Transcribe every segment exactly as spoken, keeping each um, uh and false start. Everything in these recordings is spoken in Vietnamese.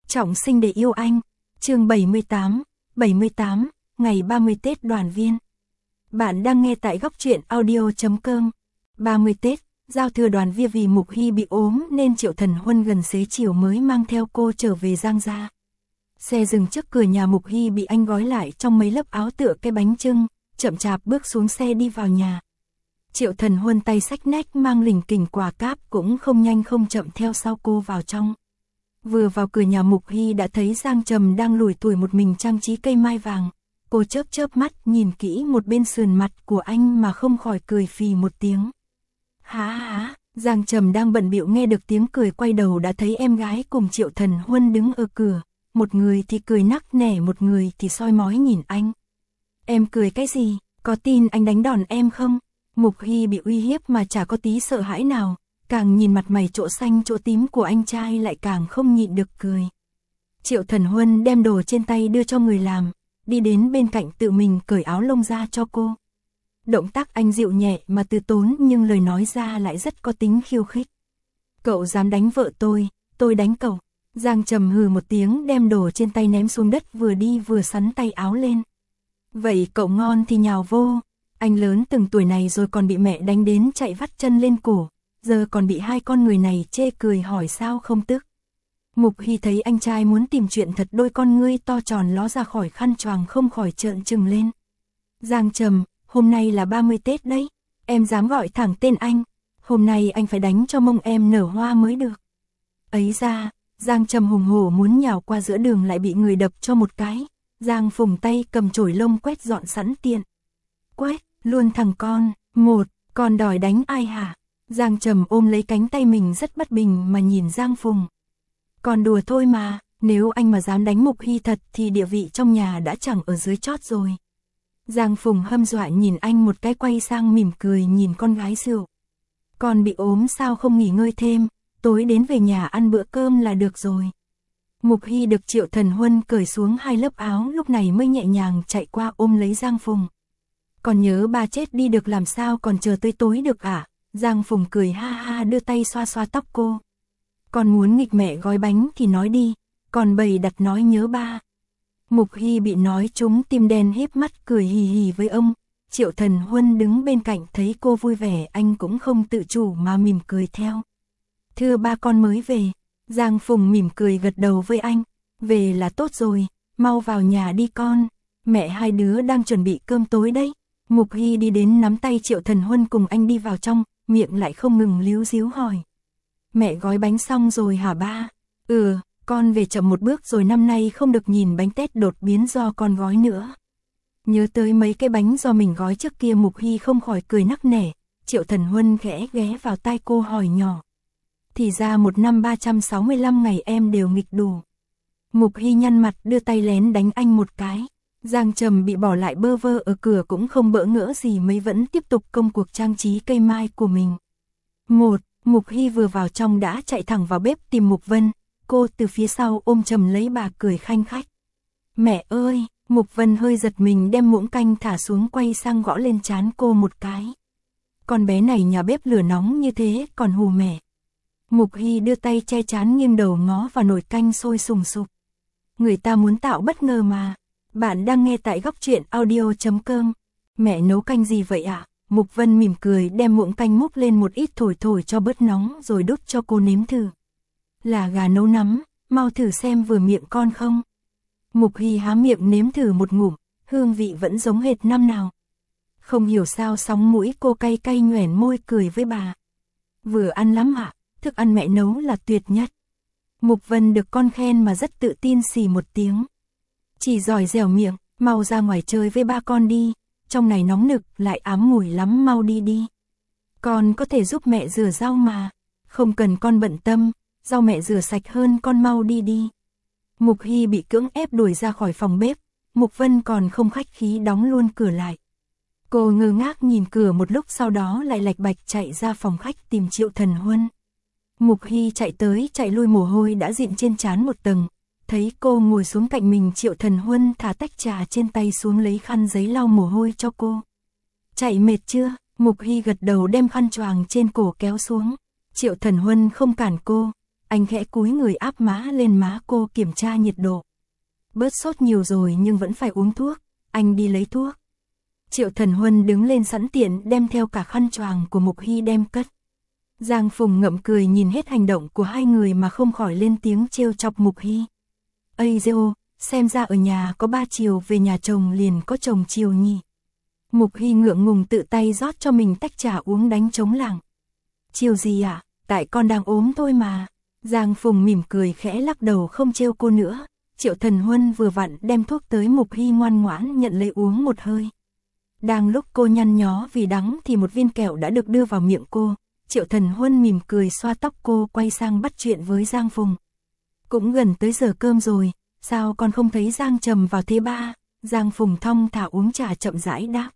Trọng sinh để yêu anh, chương bảy mươi tám, bảy mươi tám, ngày ba mươi Tết đoàn viên. Bạn đang nghe tại góc truyện audio chấm com. ba mươi Tết, giao thừa đoàn viên vì Mục Hy bị ốm nên Triệu Thần Huân gần xế chiều mới mang theo cô trở về Giang gia. Xe dừng trước cửa nhà Mục Hy bị anh gói lại trong mấy lớp áo tựa cái bánh chưng, chậm chạp bước xuống xe đi vào nhà. Triệu Thần Huân tay xách nách mang lỉnh kỉnh quà cáp cũng không nhanh không chậm theo sau cô vào trong. Vừa vào cửa nhà Mục Hy đã thấy Giang Trầm đang lủi thủi một mình trang trí cây mai vàng. Cô chớp chớp mắt nhìn kỹ một bên sườn mặt của anh mà không khỏi cười phì một tiếng. Há há, Giang Trầm đang bận bịu nghe được tiếng cười quay đầu đã thấy em gái cùng Triệu Thần Huân đứng ở cửa. Một người thì cười nắc nẻ, một người thì soi mói nhìn anh. Em cười cái gì, có tin anh đánh đòn em không? Mục Hy bị uy hiếp mà chả có tí sợ hãi nào. Càng nhìn mặt mày chỗ xanh chỗ tím của anh trai lại càng không nhịn được cười. Triệu Thần Huân đem đồ trên tay đưa cho người làm, đi đến bên cạnh tự mình cởi áo lông ra cho cô. Động tác anh dịu nhẹ mà từ tốn nhưng lời nói ra lại rất có tính khiêu khích. Cậu dám đánh vợ tôi, tôi đánh cậu. Giang Trầm hừ một tiếng đem đồ trên tay ném xuống đất vừa đi vừa sắn tay áo lên. Vậy cậu ngon thì nhào vô. Anh lớn từng tuổi này rồi còn bị mẹ đánh đến chạy vắt chân lên cổ. Giờ còn bị hai con người này chê cười hỏi sao không tức. Mục Hy thấy anh trai muốn tìm chuyện thật, đôi con ngươi to tròn ló ra khỏi khăn choàng không khỏi trợn trừng lên. Giang Trầm, hôm nay là ba mươi Tết đấy, em dám gọi thẳng tên anh, hôm nay anh phải đánh cho mông em nở hoa mới được. Ấy ra, Giang Trầm hùng hổ muốn nhào qua giữa đường lại bị người đập cho một cái. Giang Phùng tay cầm chổi lông quét dọn sẵn tiện. Quét, luôn thằng con, một, còn đòi đánh ai hả? Giang Trầm ôm lấy cánh tay mình rất bất bình mà nhìn Giang Phùng. Còn đùa thôi mà, nếu anh mà dám đánh Mục Hy thật thì địa vị trong nhà đã chẳng ở dưới chót rồi. Giang Phùng hâm dọa nhìn anh một cái, quay sang mỉm cười nhìn con gái rượu. Con bị ốm sao không nghỉ ngơi thêm, tối đến về nhà ăn bữa cơm là được rồi. Mục Hy được Triệu Thần Huân cởi xuống hai lớp áo lúc này mới nhẹ nhàng chạy qua ôm lấy Giang Phùng. Còn nhớ ba chết đi được làm sao còn chờ tới tối được à? Giang Phùng cười ha ha đưa tay xoa xoa tóc cô. Con muốn nghịch mẹ gói bánh thì nói đi, còn bày đặt nói nhớ ba. Mục Hy bị nói trúng tim đen híp mắt cười hì hì với ông. Triệu Thần Huân đứng bên cạnh thấy cô vui vẻ anh cũng không tự chủ mà mỉm cười theo. Thưa ba, con mới về. Giang Phùng mỉm cười gật đầu với anh. Về là tốt rồi, mau vào nhà đi con. Mẹ hai đứa đang chuẩn bị cơm tối đấy. Mục Hy đi đến nắm tay Triệu Thần Huân cùng anh đi vào trong, miệng lại không ngừng líu díu hỏi. Mẹ gói bánh xong rồi hả ba? Ừ, con về chậm một bước rồi, năm nay không được nhìn bánh tét đột biến do con gói nữa. Nhớ tới mấy cái bánh do mình gói trước kia, Mục Hy không khỏi cười nắc nẻ. Triệu Thần Huân khẽ ghé vào tai cô hỏi nhỏ. Thì ra một năm ba trăm sáu mươi lăm ngày em đều nghịch đủ. Mục Hy nhăn mặt đưa tay lén đánh anh một cái. Giang Trầm bị bỏ lại bơ vơ ở cửa cũng không bỡ ngỡ gì mấy, vẫn tiếp tục công cuộc trang trí cây mai của mình. Một, Mục Hy vừa vào trong đã chạy thẳng vào bếp tìm Mục Vân. Cô từ phía sau ôm chầm lấy bà cười khanh khách. Mẹ ơi! Mục Vân hơi giật mình đem muỗng canh thả xuống, quay sang gõ lên trán cô một cái. Con bé này nhà bếp lửa nóng như thế còn hù mẹ. Mục Hy đưa tay che trán nghiêng đầu ngó vào nồi canh sôi sùng sục. Người ta muốn tạo bất ngờ mà. Bạn đang nghe tại góc truyện audio chấm com. Mẹ nấu canh gì vậy ạ? À? Mục Vân mỉm cười đem muỗng canh múc lên một ít thổi thổi cho bớt nóng rồi đút cho cô nếm thử. Là gà nấu nắm, mau thử xem vừa miệng con không? Mục Hy há miệng nếm thử một ngụm, hương vị vẫn giống hệt năm nào. Không hiểu sao sóng mũi cô cay cay nhoẻn môi cười với bà. Vừa ăn lắm ạ, thức ăn mẹ nấu là tuyệt nhất. Mục Vân được con khen mà rất tự tin xì một tiếng. Chỉ giỏi dẻo miệng, mau ra ngoài chơi với ba con đi, trong này nóng nực lại ám mùi lắm, mau đi đi. Con có thể giúp mẹ rửa rau mà, không cần con bận tâm, rau mẹ rửa sạch hơn, con mau đi đi. Mục Hy bị cưỡng ép đuổi ra khỏi phòng bếp, Mục Vân còn không khách khí đóng luôn cửa lại. Cô ngơ ngác nhìn cửa một lúc sau đó lại lạch bạch chạy ra phòng khách tìm Triệu Thần Huân. Mục Hy chạy tới chạy lui mồ hôi đã dịn trên trán một tầng. Thấy cô ngồi xuống cạnh mình, Triệu Thần Huân thả tách trà trên tay xuống lấy khăn giấy lau mồ hôi cho cô. Chạy mệt chưa? Mục Hy gật đầu đem khăn choàng trên cổ kéo xuống. Triệu Thần Huân không cản cô, anh khẽ cúi người áp má lên má cô kiểm tra nhiệt độ. Bớt sốt nhiều rồi nhưng vẫn phải uống thuốc, anh đi lấy thuốc. Triệu Thần Huân đứng lên sẵn tiện đem theo cả khăn choàng của Mục Hy đem cất. Giang Phùng ngậm cười nhìn hết hành động của hai người mà không khỏi lên tiếng trêu chọc Mục Hy. Ây dêu, xem ra ở nhà có ba chiều, về nhà chồng liền có chồng chiều nhỉ. Mục Hy ngượng ngùng tự tay rót cho mình tách trà uống đánh trống lảng. Chiều gì ạ, à? Tại con đang ốm thôi mà. Giang Phùng mỉm cười khẽ lắc đầu không trêu cô nữa. Triệu Thần Huân vừa vặn đem thuốc tới, Mục Hy ngoan ngoãn nhận lấy uống một hơi. Đang lúc cô nhăn nhó vì đắng thì một viên kẹo đã được đưa vào miệng cô. Triệu Thần Huân mỉm cười xoa tóc cô, quay sang bắt chuyện với Giang Phùng. Cũng gần tới giờ cơm rồi, sao con không thấy Giang Trầm vào thế ba? Giang Phùng thong thả uống trà chậm rãi đáp.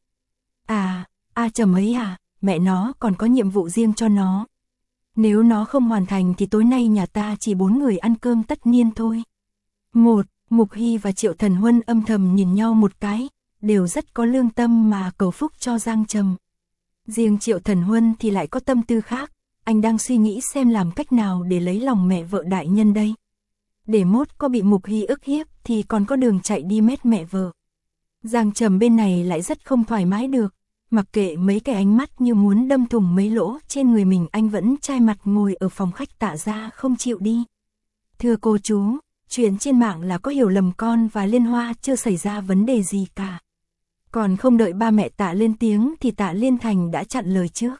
À, A Trầm ấy à, mẹ nó còn có nhiệm vụ riêng cho nó. Nếu nó không hoàn thành thì tối nay nhà ta chỉ bốn người ăn cơm tất niên thôi. Một, Mục Hy và Triệu Thần Huân âm thầm nhìn nhau một cái, đều rất có lương tâm mà cầu phúc cho Giang Trầm. Riêng Triệu Thần Huân thì lại có tâm tư khác, anh đang suy nghĩ xem làm cách nào để lấy lòng mẹ vợ đại nhân đây. Để mốt có bị Mục Hy ức hiếp thì còn có đường chạy đi mét mẹ vợ. Giang Trầm bên này lại rất không thoải mái được, mặc kệ mấy cái ánh mắt như muốn đâm thủng mấy lỗ trên người mình, anh vẫn chai mặt ngồi ở phòng khách Tạ gia không chịu đi. Thưa cô chú, chuyện trên mạng là có hiểu lầm, con và Liên Hoa chưa xảy ra vấn đề gì cả. Còn không đợi ba mẹ Tạ lên tiếng thì Tạ Liên Thành đã chặn lời trước.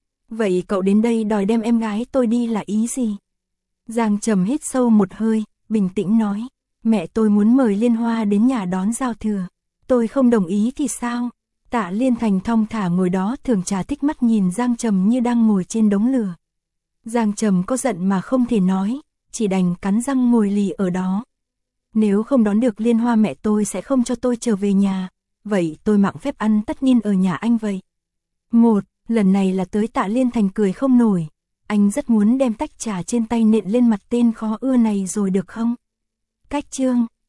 Vậy cậu đến đây đòi đem em gái tôi đi là ý gì? Giang Trầm hít sâu một hơi, bình tĩnh nói, mẹ tôi muốn mời Liên Hoa đến nhà đón giao thừa. Tôi không đồng ý thì sao? Tạ Liên Thành thong thả ngồi đó thưởng trà, thích mắt nhìn Giang Trầm như đang ngồi trên đống lửa. Giang Trầm có giận mà không thể nói, chỉ đành cắn răng ngồi lì ở đó. Nếu không đón được Liên Hoa mẹ tôi sẽ không cho tôi trở về nhà, vậy tôi mặng phép ăn tất niên ở nhà anh vậy. Một, lần này là tới Tạ Liên Thành cười không nổi, anh rất muốn đem tách trà trên tay nện lên mặt tên khó ưa này rồi được không? Cách chương